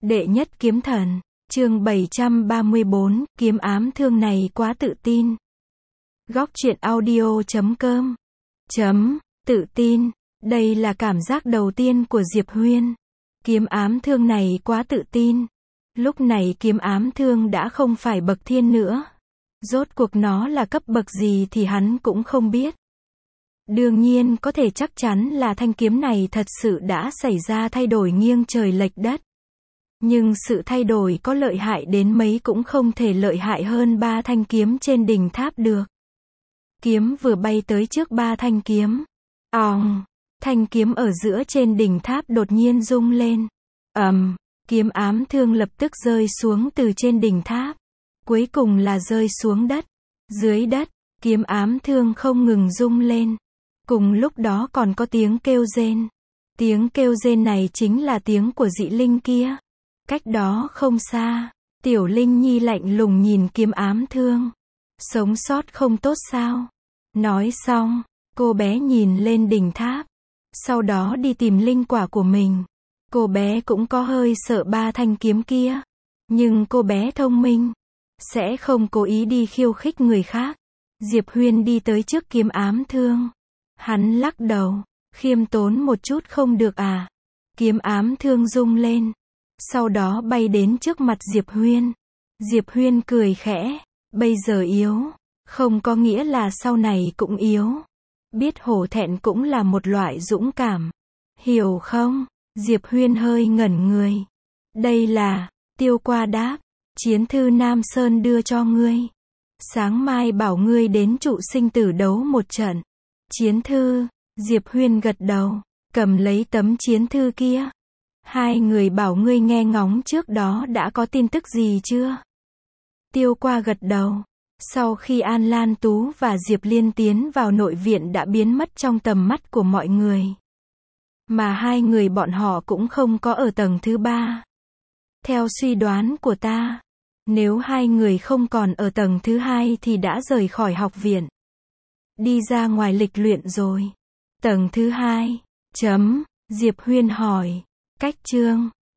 Đệ nhất kiếm thần, chương 734, kiếm ám thương này quá tự tin. Góc truyện audio.com Tự tin, đây là cảm giác đầu tiên của Diệp Huyên. Kiếm ám thương này quá tự tin. Lúc này kiếm ám thương đã không phải bậc thiên nữa. Rốt cuộc nó là cấp bậc gì thì hắn cũng không biết. Đương nhiên có thể chắc chắn là thanh kiếm này thật sự đã xảy ra thay đổi nghiêng trời lệch đất. Nhưng sự thay đổi có lợi hại đến mấy cũng không thể lợi hại hơn ba thanh kiếm trên đỉnh tháp được. Kiếm vừa bay tới trước ba thanh kiếm. Thanh kiếm ở giữa trên đỉnh tháp đột nhiên rung lên. Kiếm ám thương lập tức rơi xuống từ trên đỉnh tháp. Cuối cùng là rơi xuống đất. Dưới đất, kiếm ám thương không ngừng rung lên. Cùng lúc đó còn có tiếng kêu rên. Tiếng kêu rên này chính là tiếng của dị linh kia. Cách đó không xa, Tiểu Linh Nhi lạnh lùng nhìn kiếm ám thương. Sống sót không tốt sao? Nói xong, cô bé nhìn lên đỉnh tháp. Sau đó đi tìm linh quả của mình. Cô bé cũng có hơi sợ ba thanh kiếm kia. Nhưng cô bé thông minh. Sẽ không cố ý đi khiêu khích người khác. Diệp Huyên đi tới trước kiếm ám thương. Hắn lắc đầu. Khiêm tốn một chút không được à? Kiếm ám thương rung lên. Sau đó bay đến trước mặt Diệp Huyên. Diệp Huyên cười khẽ. Bây giờ yếu. Không có nghĩa là sau này cũng yếu. Biết hổ thẹn cũng là một loại dũng cảm. Hiểu không? Diệp Huyên hơi ngẩn người. Đây là, Tiêu Qua đáp. Chiến thư Nam Sơn đưa cho ngươi. Sáng mai bảo ngươi đến trụ sinh tử đấu một trận. Chiến thư, Diệp Huyên gật đầu. Cầm lấy tấm chiến thư kia. Hai người bảo ngươi nghe ngóng trước đó đã có tin tức gì chưa? Tiêu Qua gật đầu. Sau khi An Lan Tú và Diệp Liên tiến vào nội viện đã biến mất trong tầm mắt của mọi người. Mà hai người bọn họ cũng không có ở tầng thứ 3. Theo suy đoán của ta, nếu hai người không còn ở tầng thứ 2 thì đã rời khỏi học viện. Đi ra ngoài lịch luyện rồi. Tầng thứ 2. Diệp Huyên hỏi. Cách chương